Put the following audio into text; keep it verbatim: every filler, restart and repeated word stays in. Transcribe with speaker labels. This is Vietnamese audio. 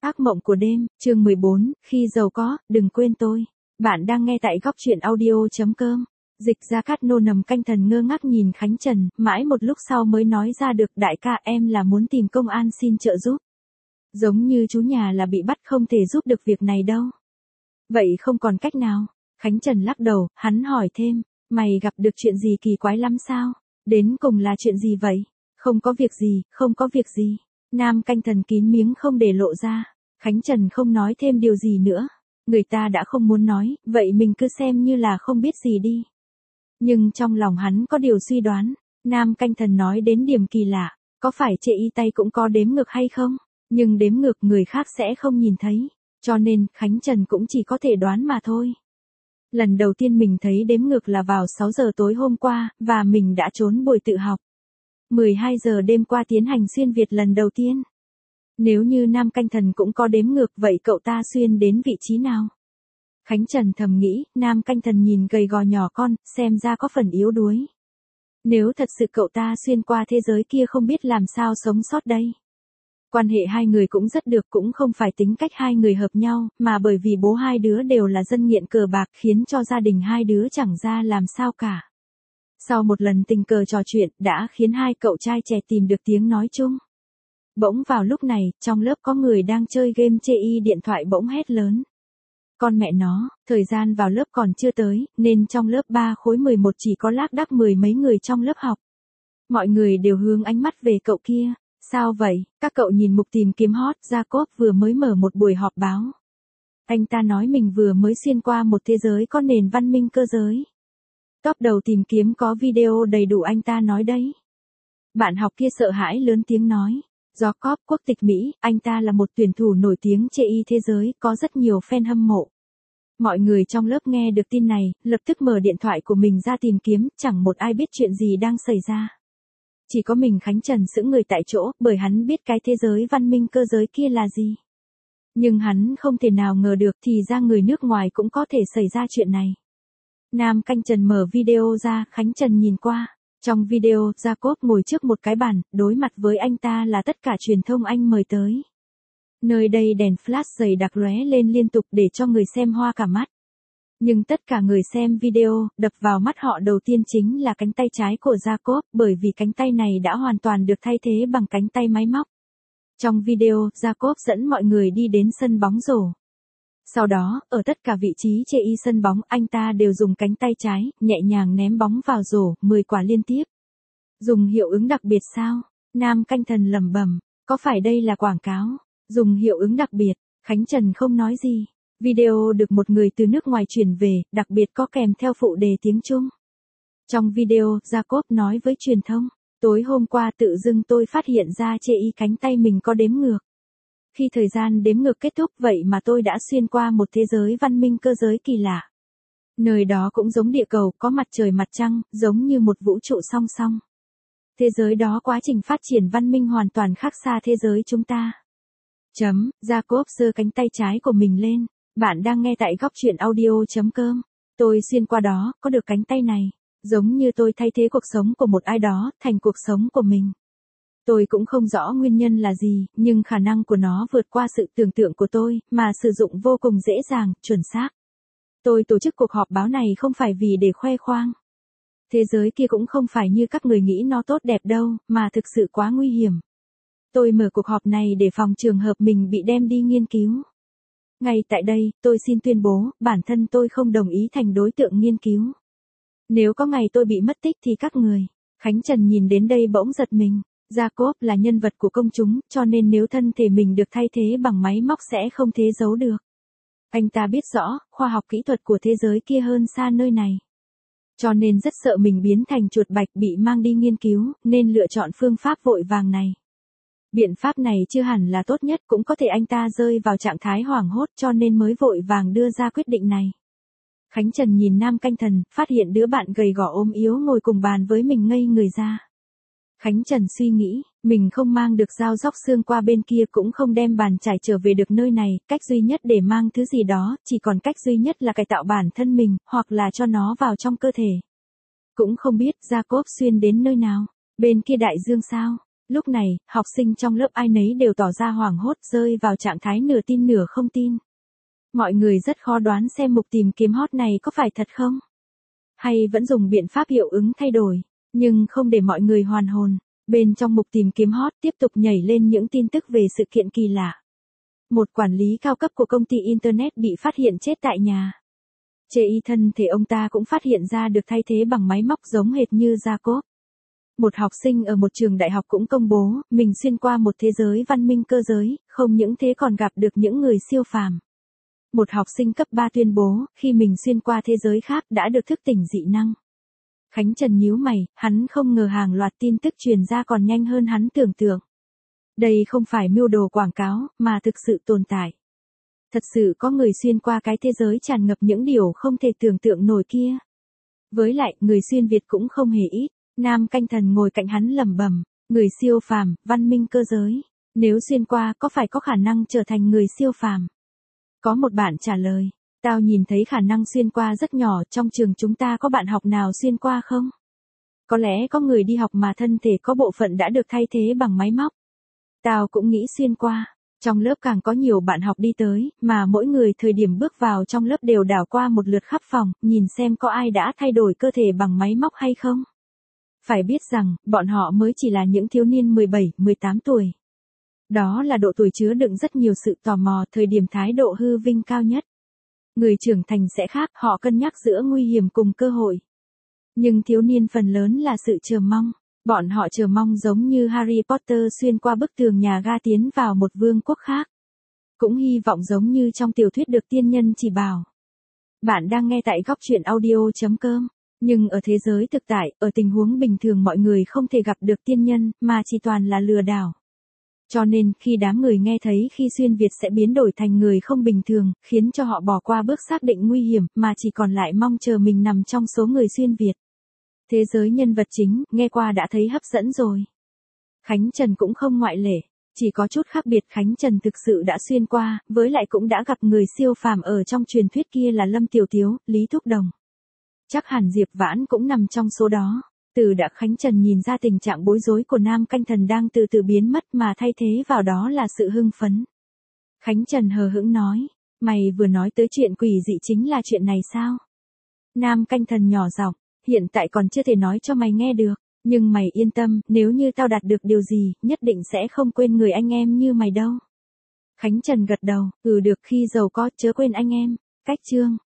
Speaker 1: Ác mộng của đêm, chương mười bốn, khi giàu có, đừng quên tôi. Bạn đang nghe tại góc truyện audio.com. Dịch Gia Cát Nô nằm canh thần ngơ ngác nhìn Khánh Trần, mãi một lúc sau mới nói ra được, đại ca, em là muốn tìm công an xin trợ giúp. Giống như chú nhà là bị bắt không thể giúp được việc này đâu. Vậy không còn cách nào? Khánh Trần lắc đầu, hắn hỏi thêm, mày gặp được chuyện gì kỳ quái lắm sao? Đến cùng là chuyện gì vậy? Không có việc gì, không có việc gì. Nam canh thần kín miếng không để lộ ra. Khánh Trần không nói thêm điều gì nữa. Người ta đã không muốn nói, vậy mình cứ xem như là không biết gì đi. Nhưng trong lòng hắn có điều suy đoán. Nam canh thần nói đến điểm kỳ lạ. Có phải chê y tay cũng có đếm ngược hay không? Nhưng đếm ngược người khác sẽ không nhìn thấy. Cho nên, Khánh Trần cũng chỉ có thể đoán mà thôi. Lần đầu tiên mình thấy đếm ngược là vào sáu giờ tối hôm qua, và mình đã trốn buổi tự học. mười hai giờ đêm qua tiến hành xuyên Việt lần đầu tiên. Nếu như Nam canh thần cũng có đếm ngược, vậy cậu ta xuyên đến vị trí nào? Khánh Trần thầm nghĩ, Nam canh thần nhìn gầy gò nhỏ con, xem ra có phần yếu đuối. Nếu thật sự cậu ta xuyên qua thế giới kia không biết làm sao sống sót đây. Quan hệ hai người cũng rất được, cũng không phải tính cách hai người hợp nhau, mà bởi vì bố hai đứa đều là dân nghiện cờ bạc khiến cho gia đình hai đứa chẳng ra làm sao cả. Sau một lần tình cờ trò chuyện đã khiến hai cậu trai trẻ tìm được tiếng nói chung. Bỗng vào lúc này, trong lớp có người đang chơi game chê y điện thoại bỗng hét lớn. Con mẹ nó, thời gian vào lớp còn chưa tới, nên trong lớp ba khối mười một chỉ có lác đác mười mấy người trong lớp học. Mọi người đều hướng ánh mắt về cậu kia. Sao vậy? Các cậu nhìn mục tìm kiếm hot, Jacob vừa mới mở một buổi họp báo. Anh ta nói mình vừa mới xuyên qua một thế giới có nền văn minh cơ giới. Top đầu tìm kiếm có video đầy đủ anh ta nói đấy. Bạn học kia sợ hãi lớn tiếng nói. Jacob, quốc tịch Mỹ, anh ta là một tuyển thủ nổi tiếng chê y thế giới, có rất nhiều fan hâm mộ. Mọi người trong lớp nghe được tin này, lập tức mở điện thoại của mình ra tìm kiếm, chẳng một ai biết chuyện gì đang xảy ra. Chỉ có mình Khánh Trần sững người tại chỗ, bởi hắn biết cái thế giới văn minh cơ giới kia là gì. Nhưng hắn không thể nào ngờ được thì ra người nước ngoài cũng có thể xảy ra chuyện này. Nam canh Trần mở video ra, Khánh Trần nhìn qua. Trong video, Jacob ngồi trước một cái bàn, đối mặt với anh ta là tất cả truyền thông anh mời tới. Nơi đây đèn flash dày đặc lóe lên liên tục để cho người xem hoa cả mắt. Nhưng tất cả người xem video, đập vào mắt họ đầu tiên chính là cánh tay trái của Jacob, bởi vì cánh tay này đã hoàn toàn được thay thế bằng cánh tay máy móc. Trong video, Jacob dẫn mọi người đi đến sân bóng rổ. Sau đó, ở tất cả vị trí chê y sân bóng, anh ta đều dùng cánh tay trái, nhẹ nhàng ném bóng vào rổ, mười quả liên tiếp. Dùng hiệu ứng đặc biệt sao? Nam canh thần lẩm bẩm, có phải đây là quảng cáo? Dùng hiệu ứng đặc biệt, Khánh Trần không nói gì. Video được một người từ nước ngoài truyền về, đặc biệt có kèm theo phụ đề tiếng Trung. Trong video, Jacob nói với truyền thông, tối hôm qua tự dưng tôi phát hiện ra chê y cánh tay mình có đếm ngược. Khi thời gian đếm ngược kết thúc vậy mà tôi đã xuyên qua một thế giới văn minh cơ giới kỳ lạ. Nơi đó cũng giống địa cầu, có mặt trời mặt trăng, giống như một vũ trụ song song. Thế giới đó quá trình phát triển văn minh hoàn toàn khác xa thế giới chúng ta. Chấm, Jacob giơ cánh tay trái của mình lên. Bạn đang nghe tại góc truyện audio.com. Tôi xuyên qua đó, có được cánh tay này. Giống như tôi thay thế cuộc sống của một ai đó, thành cuộc sống của mình. Tôi cũng không rõ nguyên nhân là gì, nhưng khả năng của nó vượt qua sự tưởng tượng của tôi, mà sử dụng vô cùng dễ dàng, chuẩn xác. Tôi tổ chức cuộc họp báo này không phải vì để khoe khoang. Thế giới kia cũng không phải như các người nghĩ nó tốt đẹp đâu, mà thực sự quá nguy hiểm. Tôi mở cuộc họp này để phòng trường hợp mình bị đem đi nghiên cứu. Ngay tại đây, tôi xin tuyên bố, bản thân tôi không đồng ý thành đối tượng nghiên cứu. Nếu có ngày tôi bị mất tích thì các người. Khánh Trần nhìn đến đây bỗng giật mình. Jacob là nhân vật của công chúng, cho nên nếu thân thể mình được thay thế bằng máy móc sẽ không thể giấu được. Anh ta biết rõ, khoa học kỹ thuật của thế giới kia hơn xa nơi này. Cho nên rất sợ mình biến thành chuột bạch bị mang đi nghiên cứu, nên lựa chọn phương pháp vội vàng này. Biện pháp này chưa hẳn là tốt nhất, cũng có thể anh ta rơi vào trạng thái hoảng hốt cho nên mới vội vàng đưa ra quyết định này. Khánh Trần nhìn Nam canh thần, phát hiện đứa bạn gầy gò ốm yếu ngồi cùng bàn với mình ngây người ra. Khánh Trần suy nghĩ, mình không mang được dao róc xương qua bên kia cũng không đem bàn chải trở về được nơi này, cách duy nhất để mang thứ gì đó, chỉ còn cách duy nhất là cải tạo bản thân mình, hoặc là cho nó vào trong cơ thể. Cũng không biết Jacob xuyên đến nơi nào, bên kia đại dương sao? Lúc này, học sinh trong lớp ai nấy đều tỏ ra hoảng hốt, rơi vào trạng thái nửa tin nửa không tin. Mọi người rất khó đoán xem mục tìm kiếm hot này có phải thật không? Hay vẫn dùng biện pháp hiệu ứng thay đổi, nhưng không để mọi người hoàn hồn. Bên trong mục tìm kiếm hot tiếp tục nhảy lên những tin tức về sự kiện kỳ lạ. Một quản lý cao cấp của công ty Internet bị phát hiện chết tại nhà. Chê y thân thể ông ta cũng phát hiện ra được thay thế bằng máy móc giống hệt như Jacob. Một học sinh ở một trường đại học cũng công bố, mình xuyên qua một thế giới văn minh cơ giới, không những thế còn gặp được những người siêu phàm. Một học sinh cấp ba tuyên bố, khi mình xuyên qua thế giới khác đã được thức tỉnh dị năng. Khánh Trần nhíu mày, hắn không ngờ hàng loạt tin tức truyền ra còn nhanh hơn hắn tưởng tượng. Đây không phải mưu đồ quảng cáo, mà thực sự tồn tại. Thật sự có người xuyên qua cái thế giới tràn ngập những điều không thể tưởng tượng nổi kia. Với lại, người xuyên Việt cũng không hề ít. Nam Canh Thần ngồi cạnh hắn lẩm bẩm, người siêu phàm, văn minh cơ giới. Nếu xuyên qua có phải có khả năng trở thành người siêu phàm? Có một bạn trả lời, tao nhìn thấy khả năng xuyên qua rất nhỏ, trong trường chúng ta có bạn học nào xuyên qua không? Có lẽ có người đi học mà thân thể có bộ phận đã được thay thế bằng máy móc. Tao cũng nghĩ xuyên qua. Trong lớp càng có nhiều bạn học đi tới, mà mỗi người thời điểm bước vào trong lớp đều đảo qua một lượt khắp phòng, nhìn xem có ai đã thay đổi cơ thể bằng máy móc hay không. Phải biết rằng, bọn họ mới chỉ là những thiếu niên mười bảy, mười tám tuổi. Đó là độ tuổi chứa đựng rất nhiều sự tò mò, thời điểm thái độ hư vinh cao nhất. Người trưởng thành sẽ khác, họ cân nhắc giữa nguy hiểm cùng cơ hội. Nhưng thiếu niên phần lớn là sự chờ mong. Bọn họ chờ mong giống như Harry Potter xuyên qua bức tường nhà ga tiến vào một vương quốc khác. Cũng hy vọng giống như trong tiểu thuyết được tiên nhân chỉ bảo. Bạn đang nghe tại góc truyện audio chấm com. Nhưng ở thế giới thực tại, ở tình huống bình thường mọi người không thể gặp được tiên nhân, mà chỉ toàn là lừa đảo. Cho nên, khi đám người nghe thấy khi xuyên Việt sẽ biến đổi thành người không bình thường, khiến cho họ bỏ qua bước xác định nguy hiểm, mà chỉ còn lại mong chờ mình nằm trong số người xuyên Việt. Thế giới nhân vật chính, nghe qua đã thấy hấp dẫn rồi. Khánh Trần cũng không ngoại lệ, chỉ có chút khác biệt Khánh Trần thực sự đã xuyên qua, với lại cũng đã gặp người siêu phàm ở trong truyền thuyết kia là Lâm Tiểu Tiếu, Lý Thúc Đồng. Chắc hẳn Diệp Vãn cũng nằm trong số đó. Từ đã Khánh Trần nhìn ra tình trạng bối rối của Nam Canh Thần đang từ từ biến mất mà thay thế vào đó là sự hưng phấn. Khánh Trần hờ hững nói, mày vừa nói tới chuyện quỷ dị chính là chuyện này sao? Nam Canh Thần nhỏ giọng, hiện tại còn chưa thể nói cho mày nghe được, nhưng mày yên tâm, nếu như tao đạt được điều gì, nhất định sẽ không quên người anh em như mày đâu. Khánh Trần gật đầu, ừ được, khi giàu có chớ quên anh em. Cách chương